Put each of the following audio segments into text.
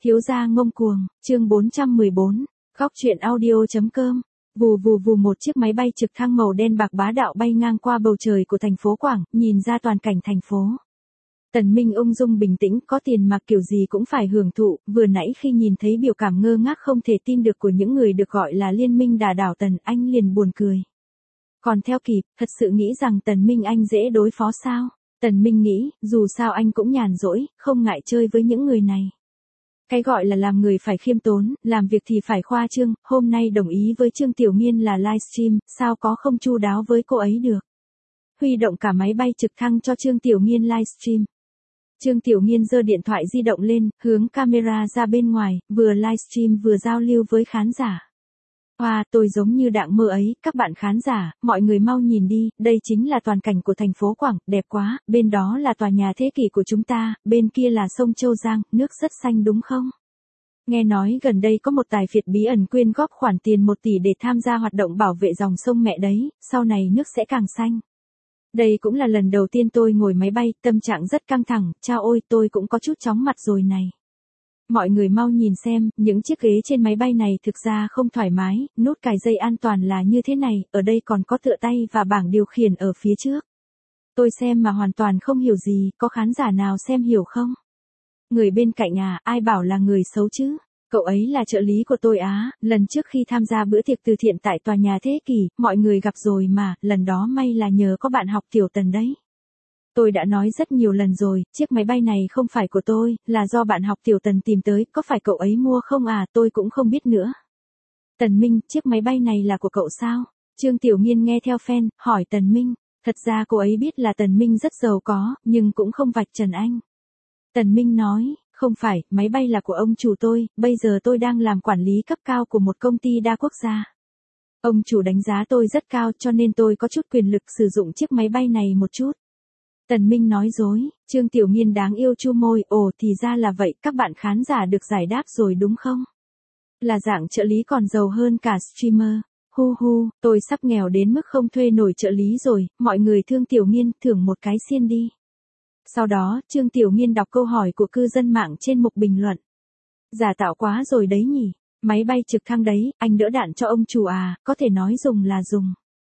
Thiếu gia ngông cuồng, chương 414, góc truyện audio.com. Vù vù vù, một chiếc máy bay trực thăng màu đen bạc bá đạo bay ngang qua bầu trời của thành phố Quảng, nhìn ra toàn cảnh thành phố. Tần Minh ung dung bình tĩnh, có tiền mà kiểu gì cũng phải hưởng thụ, vừa nãy khi nhìn thấy biểu cảm ngơ ngác không thể tin được của những người được gọi là liên minh đà đảo Tần, anh liền buồn cười. Còn theo kịp, thật sự nghĩ rằng Tần Minh anh dễ đối phó sao? Tần Minh nghĩ, dù sao anh cũng nhàn rỗi, không ngại chơi với những người này. Cái gọi là làm người phải khiêm tốn, làm việc thì phải khoa trương, hôm nay đồng ý với Trương Tiểu Nghiên là livestream, sao có không chu đáo với cô ấy được. Huy động cả máy bay trực thăng cho Trương Tiểu Nghiên livestream. Trương Tiểu Nghiên giơ điện thoại di động lên, hướng camera ra bên ngoài, vừa livestream vừa giao lưu với khán giả. Wow, tôi giống như đang mơ ấy, các bạn khán giả, mọi người mau nhìn đi, đây chính là toàn cảnh của thành phố Quảng, đẹp quá, bên đó là tòa nhà thế kỷ của chúng ta, bên kia là sông Châu Giang, nước rất xanh đúng không? Nghe nói gần đây có một tài phiệt bí ẩn quyên góp khoản tiền 1 tỷ để tham gia hoạt động bảo vệ dòng sông mẹ đấy, sau này nước sẽ càng xanh. Đây cũng là lần đầu tiên tôi ngồi máy bay, tâm trạng rất căng thẳng, chao ôi tôi cũng có chút chóng mặt rồi này. Mọi người mau nhìn xem, những chiếc ghế trên máy bay này thực ra không thoải mái, nút cài dây an toàn là như thế này, ở đây còn có tựa tay và bảng điều khiển ở phía trước. Tôi xem mà hoàn toàn không hiểu gì, có khán giả nào xem hiểu không? Người bên cạnh à, ai bảo là người xấu chứ? Cậu ấy là trợ lý của tôi á, lần trước khi tham gia bữa tiệc từ thiện tại tòa nhà thế kỷ, mọi người gặp rồi mà, lần đó may là nhờ có bạn học Tiểu Tần đấy. Tôi đã nói rất nhiều lần rồi, chiếc máy bay này không phải của tôi, là do bạn học Tiểu Tần tìm tới, có phải cậu ấy mua không à, tôi cũng không biết nữa. Tần Minh, chiếc máy bay này là của cậu sao? Trương Tiểu Nghiên nghe theo fan, hỏi Tần Minh, thật ra cô ấy biết là Tần Minh rất giàu có, nhưng cũng không vạch trần anh. Tần Minh nói, không phải, máy bay là của ông chủ tôi, bây giờ tôi đang làm quản lý cấp cao của một công ty đa quốc gia. Ông chủ đánh giá tôi rất cao cho nên tôi có chút quyền lực sử dụng chiếc máy bay này một chút. Tần Minh nói dối, Trương Tiểu Nghiên đáng yêu chu môi, ồ thì ra là vậy, các bạn khán giả được giải đáp rồi đúng không? Là dạng trợ lý còn giàu hơn cả streamer. Hu hu, tôi sắp nghèo đến mức không thuê nổi trợ lý rồi, mọi người thương Tiểu Nghiên, thưởng một cái xiên đi. Sau đó, Trương Tiểu Nghiên đọc câu hỏi của cư dân mạng trên mục bình luận. Giả tạo quá rồi đấy nhỉ, máy bay trực thăng đấy, anh đỡ đạn cho ông chủ à, có thể nói dùng là dùng.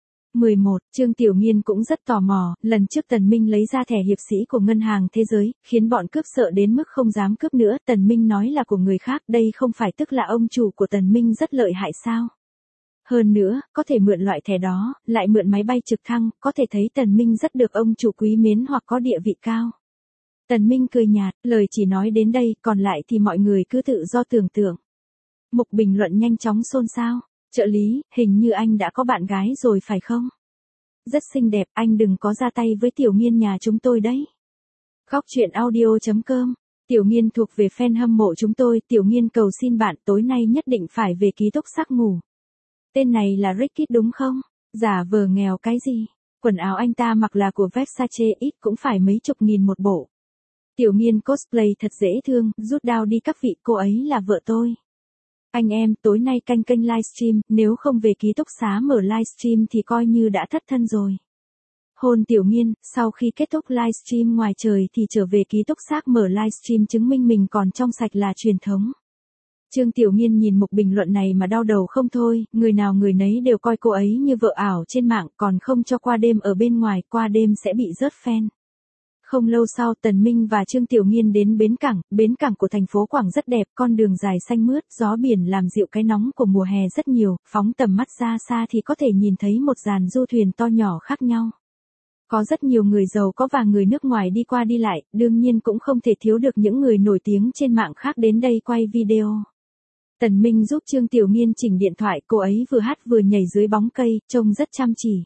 11. Trương Tiểu Nghiên cũng rất tò mò, lần trước Tần Minh lấy ra thẻ hiệp sĩ của Ngân hàng Thế giới, khiến bọn cướp sợ đến mức không dám cướp nữa, Tần Minh nói là của người khác, đây không phải tức là ông chủ của Tần Minh rất lợi hại sao? Hơn nữa, có thể mượn loại thẻ đó, lại mượn máy bay trực thăng, có thể thấy Tần Minh rất được ông chủ quý mến hoặc có địa vị cao. Tần Minh cười nhạt, lời chỉ nói đến đây, còn lại thì mọi người cứ tự do tưởng tượng. Mục bình luận nhanh chóng xôn xao. Trợ lý, hình như anh đã có bạn gái rồi phải không? Rất xinh đẹp, anh đừng có ra tay với Tiểu Nghiên nhà chúng tôi đấy. Góc truyện audio.com. Tiểu Nghiên thuộc về fan hâm mộ chúng tôi, Tiểu Nghiên cầu xin bạn tối nay nhất định phải về ký túc xá ngủ. Tên này là Ricky đúng không? Giả vờ nghèo cái gì? Quần áo anh ta mặc là của Versace, ít cũng phải mấy chục nghìn một bộ. Tiểu Nghiên cosplay thật dễ thương, rút đao đi các vị, cô ấy là vợ tôi. Anh em, tối nay canh kênh livestream, nếu không về ký túc xá mở livestream thì coi như đã thất thân rồi. Hôn Tiểu Nghiên, sau khi kết thúc livestream ngoài trời thì trở về ký túc xá mở livestream chứng minh mình còn trong sạch là truyền thống. Trương Tiểu Nghiên nhìn mục bình luận này mà đau đầu không thôi, người nào người nấy đều coi cô ấy như vợ ảo trên mạng, còn không cho qua đêm ở bên ngoài, qua đêm sẽ bị rớt fan. Không lâu sau, Tần Minh và Trương Tiểu Nghiên đến bến cảng của thành phố Quảng rất đẹp, con đường dài xanh mướt, gió biển làm dịu cái nóng của mùa hè rất nhiều, phóng tầm mắt ra xa thì có thể nhìn thấy một dàn du thuyền to nhỏ khác nhau. Có rất nhiều người giàu có và người nước ngoài đi qua đi lại, đương nhiên cũng không thể thiếu được những người nổi tiếng trên mạng khác đến đây quay video. Tần Minh giúp Trương Tiểu Nghiên chỉnh điện thoại, cô ấy vừa hát vừa nhảy dưới bóng cây, trông rất chăm chỉ.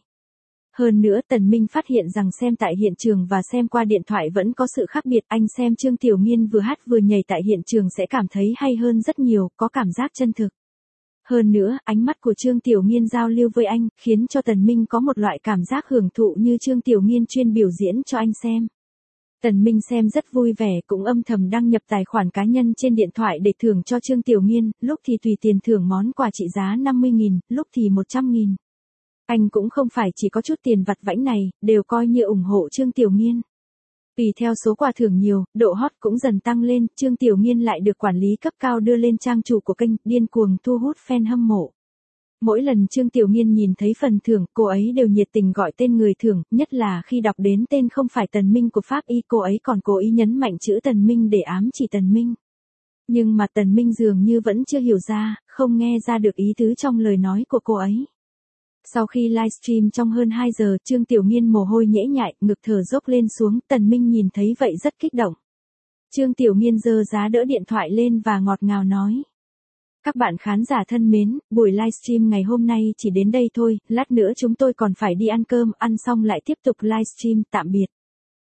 Hơn nữa Tần Minh phát hiện rằng xem tại hiện trường và xem qua điện thoại vẫn có sự khác biệt, anh xem Trương Tiểu Nghiên vừa hát vừa nhảy tại hiện trường sẽ cảm thấy hay hơn rất nhiều, có cảm giác chân thực. Hơn nữa, ánh mắt của Trương Tiểu Nghiên giao lưu với anh, khiến cho Tần Minh có một loại cảm giác hưởng thụ như Trương Tiểu Nghiên chuyên biểu diễn cho anh xem. Tần Minh xem rất vui vẻ, cũng âm thầm đăng nhập tài khoản cá nhân trên điện thoại để thưởng cho Trương Tiểu Nghiên, lúc thì tùy tiền thưởng món quà trị giá 50.000, lúc thì 100.000. Anh cũng không phải chỉ có chút tiền vặt vãnh này, đều coi như ủng hộ Trương Tiểu Nghiên. Tùy theo số quà thưởng nhiều, độ hot cũng dần tăng lên, Trương Tiểu Nghiên lại được quản lý cấp cao đưa lên trang chủ của kênh, điên cuồng thu hút fan hâm mộ. Mỗi lần Trương Tiểu Nghiên nhìn thấy phần thưởng, cô ấy đều nhiệt tình gọi tên người thưởng, nhất là khi đọc đến tên không phải Tần Minh của Pháp Y, cô ấy còn cố ý nhấn mạnh chữ Tần Minh để ám chỉ Tần Minh. Nhưng mà Tần Minh dường như vẫn chưa hiểu ra, không nghe ra được ý tứ trong lời nói của cô ấy. Sau khi livestream trong hơn 2 giờ, Trương Tiểu Nghiên mồ hôi nhễ nhại, ngực thở dốc lên xuống, Tần Minh nhìn thấy vậy rất kích động. Trương Tiểu Nghiên giơ giá đỡ điện thoại lên và ngọt ngào nói. Các bạn khán giả thân mến, buổi livestream ngày hôm nay chỉ đến đây thôi, lát nữa chúng tôi còn phải đi ăn cơm, ăn xong lại tiếp tục livestream, tạm biệt.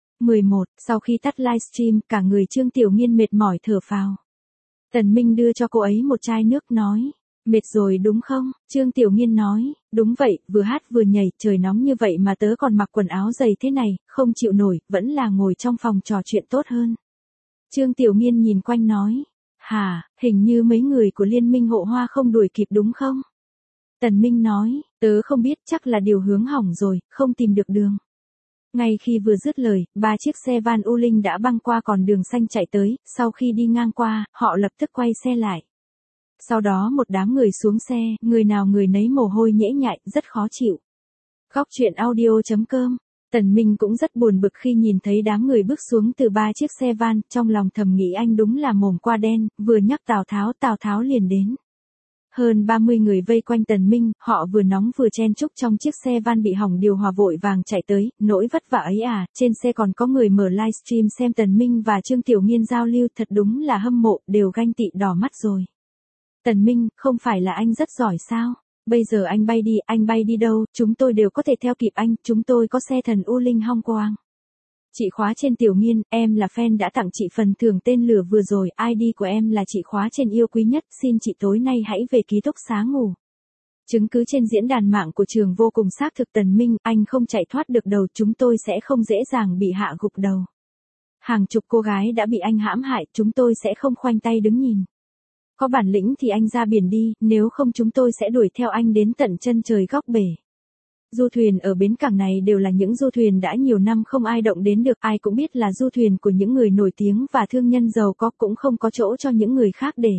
11. Sau khi tắt livestream, cả người Trương Tiểu Nghiên mệt mỏi thở phào. Tần Minh đưa cho cô ấy một chai nước nói. Mệt rồi đúng không? Trương Tiểu Nghiên nói, đúng vậy, vừa hát vừa nhảy, trời nóng như vậy mà tớ còn mặc quần áo dày thế này, không chịu nổi, vẫn là ngồi trong phòng trò chuyện tốt hơn. Trương Tiểu Nghiên nhìn quanh nói, hả, hình như mấy người của Liên minh hộ hoa không đuổi kịp đúng không? Tần Minh nói, tớ không biết, chắc là điều hướng hỏng rồi, không tìm được đường. Ngay khi vừa dứt lời, 3 chiếc xe van U Linh đã băng qua con đường xanh chạy tới, sau khi đi ngang qua, họ lập tức quay xe lại. Sau đó một đám người xuống xe, người nào người nấy mồ hôi nhễ nhại, rất khó chịu. Góc truyện audio.com. Tần Minh cũng rất buồn bực khi nhìn thấy đám người bước xuống từ 3 chiếc xe van, trong lòng thầm nghĩ anh đúng là mồm qua đen, vừa nhắc Tào Tháo liền đến. Hơn 30 người vây quanh Tần Minh, họ vừa nóng vừa chen chúc trong chiếc xe van bị hỏng điều hòa vội vàng chạy tới, nỗi vất vả ấy à, trên xe còn có người mở livestream xem Tần Minh và Trương Tiểu Nghiên giao lưu, thật đúng là hâm mộ, đều ganh tị đỏ mắt rồi. Tần Minh, không phải là anh rất giỏi sao? Bây giờ anh bay đi đâu, chúng tôi đều có thể theo kịp anh, chúng tôi có xe thần U Linh Hong Quang. Chị khóa trên Tiểu Nghiên, em là fan đã tặng chị phần thưởng tên lửa vừa rồi, ID của em là chị khóa trên yêu quý nhất, xin chị tối nay hãy về ký túc xá ngủ. Chứng cứ trên diễn đàn mạng của trường vô cùng xác thực. Tần Minh, anh không chạy thoát được đâu, chúng tôi sẽ không dễ dàng bị hạ gục đầu. Hàng chục cô gái đã bị anh hãm hại, chúng tôi sẽ không khoanh tay đứng nhìn. Có bản lĩnh thì anh ra biển đi, nếu không chúng tôi sẽ đuổi theo anh đến tận chân trời góc bể. Du thuyền ở bến cảng này đều là những du thuyền đã nhiều năm không ai động đến được, ai cũng biết là du thuyền của những người nổi tiếng và thương nhân giàu có, cũng không có chỗ cho những người khác để.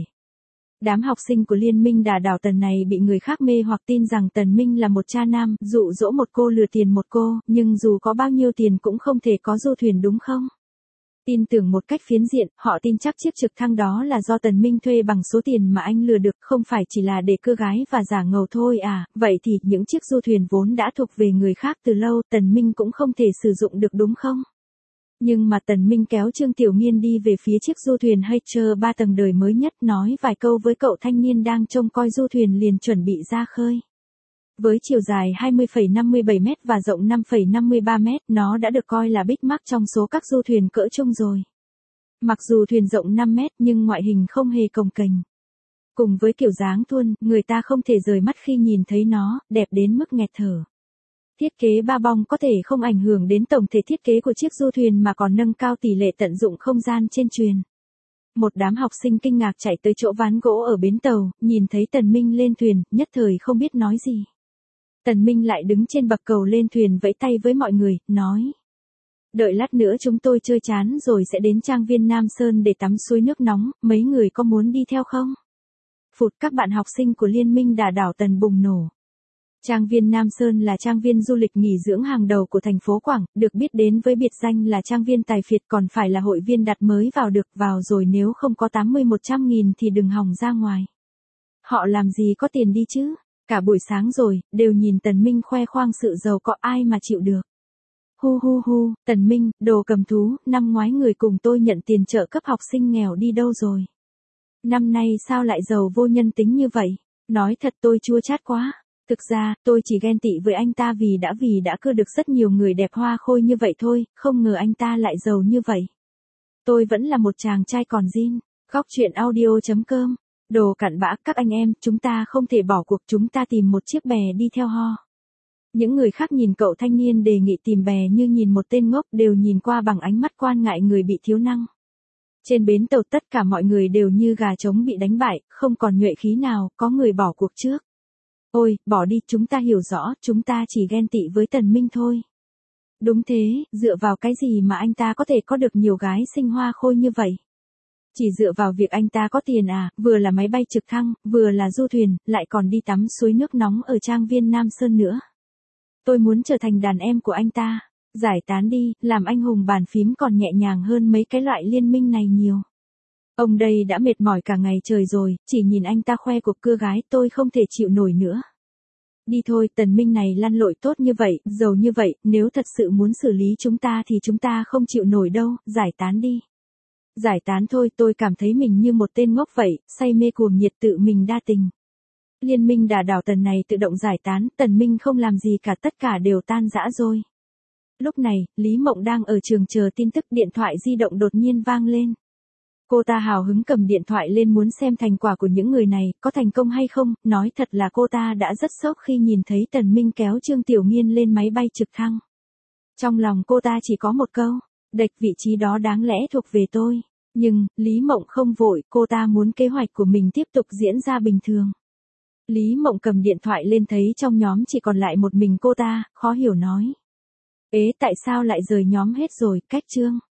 Đám học sinh của Liên minh Đà Đảo Tần này bị người khác mê hoặc tin rằng Tần Minh là một cha nam, dụ dỗ một cô lừa tiền một cô, nhưng dù có bao nhiêu tiền cũng không thể có du thuyền đúng không? Tin tưởng một cách phiến diện, họ tin chắc chiếc trực thăng đó là do Tần Minh thuê bằng số tiền mà anh lừa được, không phải chỉ là để cưa gái và giả ngầu thôi à, vậy thì những chiếc du thuyền vốn đã thuộc về người khác từ lâu, Tần Minh cũng không thể sử dụng được đúng không? Nhưng mà Tần Minh kéo Trương Tiểu Nghiên đi về phía chiếc du thuyền Hatcher 3 tầng đời mới nhất, nói vài câu với cậu thanh niên đang trông coi du thuyền liền chuẩn bị ra khơi. Với chiều dài 20,57 mét và rộng 5,53 mét, nó đã được coi là Big Mac trong số các du thuyền cỡ trung rồi. Mặc dù thuyền rộng 5 mét nhưng ngoại hình không hề cồng kềnh. Cùng với kiểu dáng thuôn, người ta không thể rời mắt khi nhìn thấy nó, đẹp đến mức nghẹt thở. Thiết kế ba bong có thể không ảnh hưởng đến tổng thể thiết kế của chiếc du thuyền mà còn nâng cao tỷ lệ tận dụng không gian trên thuyền. Một đám học sinh kinh ngạc chạy tới chỗ ván gỗ ở bến tàu, nhìn thấy Tần Minh lên thuyền, nhất thời không biết nói gì. Tần Minh lại đứng trên bậc cầu lên thuyền vẫy tay với mọi người, nói. Đợi lát nữa chúng tôi chơi chán rồi sẽ đến trang viên Nam Sơn để tắm suối nước nóng, mấy người có muốn đi theo không? Phụt, các bạn học sinh của Liên minh Đà Đảo Tần bùng nổ. Trang viên Nam Sơn là trang viên du lịch nghỉ dưỡng hàng đầu của thành phố Quảng, được biết đến với biệt danh là trang viên tài phiệt, còn phải là hội viên đặt mới vào được, vào rồi nếu không có 80-100 nghìn thì đừng hòng ra ngoài. Họ làm gì có tiền đi chứ? Cả buổi sáng rồi, đều nhìn Tần Minh khoe khoang sự giàu có, ai mà chịu được. Hu hu hu, Tần Minh, đồ cầm thú, năm ngoái người cùng tôi nhận tiền trợ cấp học sinh nghèo đi đâu rồi? Năm nay sao lại giàu vô nhân tính như vậy? Nói thật tôi chua chát quá. Thực ra, tôi chỉ ghen tị với anh ta vì đã cưa được rất nhiều người đẹp hoa khôi như vậy thôi, không ngờ anh ta lại giàu như vậy. Tôi vẫn là một chàng trai còn zin. Góc truyện audio.com. Đồ cặn bã, các anh em, chúng ta không thể bỏ cuộc, chúng ta tìm một chiếc bè đi theo ho. Những người khác nhìn cậu thanh niên đề nghị tìm bè như nhìn một tên ngốc, đều nhìn qua bằng ánh mắt quan ngại người bị thiếu năng. Trên bến tàu tất cả mọi người đều như gà trống bị đánh bại, không còn nhuệ khí nào, có người bỏ cuộc trước. Ôi, bỏ đi, chúng ta hiểu rõ, chúng ta chỉ ghen tị với Tần Minh thôi. Đúng thế, dựa vào cái gì mà anh ta có thể có được nhiều gái xinh hoa khôi như vậy? Chỉ dựa vào việc anh ta có tiền à, vừa là máy bay trực thăng, vừa là du thuyền, lại còn đi tắm suối nước nóng ở trang viên Nam Sơn nữa. Tôi muốn trở thành đàn em của anh ta. Giải tán đi, làm anh hùng bàn phím còn nhẹ nhàng hơn mấy cái loại liên minh này nhiều. Ông đây đã mệt mỏi cả ngày trời rồi, chỉ nhìn anh ta khoe cuộc cưa gái tôi không thể chịu nổi nữa. Đi thôi, Tần Minh này lăn lội tốt như vậy, giàu như vậy, nếu thật sự muốn xử lý chúng ta thì chúng ta không chịu nổi đâu, giải tán đi. Giải tán thôi, tôi cảm thấy mình như một tên ngốc vậy, say mê cuồng nhiệt tự mình đa tình. Liên minh đả đảo Tần này tự động giải tán, Tần Minh không làm gì cả, tất cả đều tan rã rồi. Lúc này, Lý Mộng đang ở trường chờ tin tức, điện thoại di động đột nhiên vang lên. Cô ta hào hứng cầm điện thoại lên muốn xem thành quả của những người này, có thành công hay không, nói thật là cô ta đã rất sốc khi nhìn thấy Tần Minh kéo Trương Tiểu Nghiên lên máy bay trực thăng. Trong lòng cô ta chỉ có một câu, đệch, vị trí đó đáng lẽ thuộc về tôi. Nhưng, Lý Mộng không vội, cô ta muốn kế hoạch của mình tiếp tục diễn ra bình thường. Lý Mộng cầm điện thoại lên thấy trong nhóm chỉ còn lại một mình cô ta, khó hiểu nói. Ế, tại sao lại rời nhóm hết rồi, cách Trương?